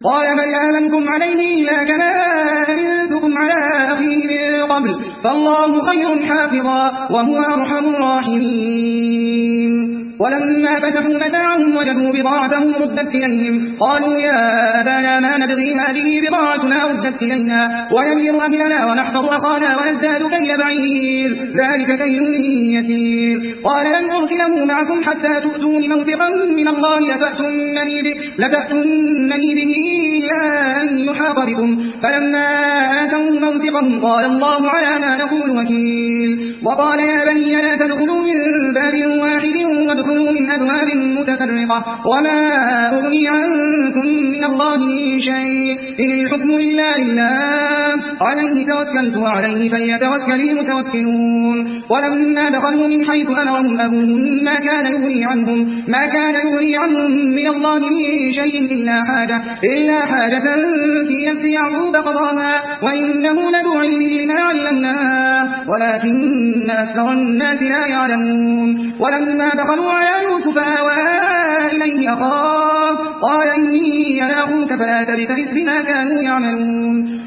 قال بل آمنكم عليه إلا كما أمنتكم على أخيه من قبل فالله خير حافظا وهو أرحم الراحمين. ولما فتحوا متاعهم وجدوا بضاعتهم ردت إليهم قالوا يا أبانا ما نبغي هذه بضاعتنا ردت إلينا ونمير أهلنا ونحفظ أخانا ونزداد كيل بعير ذلك كيل يسير. قال لن أرسله معكم حتى تؤتون موثقا من الله لتأتونني به إلا أن يحاط بكم فلما آتوا موثقهم قال الله على ما نقول وكيل. وقال يا بني لا تدخلوا من باب واحد وادخلوا من أبواب متفرقة وما أغني عنكم من الله من شيء إن الحكم إلا لله عليه توكلت وعليه فليتوكل المتوكلون. ولما دخلوا من حيث أمرهم أبوهم ما كان يغني عنهم من الله من شيء إلا حاجة في نفس يعقوب قضاها وإنه لذو علم لما علمناه ولكن أكثر الناس لا يعلمون. ولما دخلوا على يوسف آوى إليه أخاه قال إني أنا أخوك فلا تبتئس بما كانوا يعملون.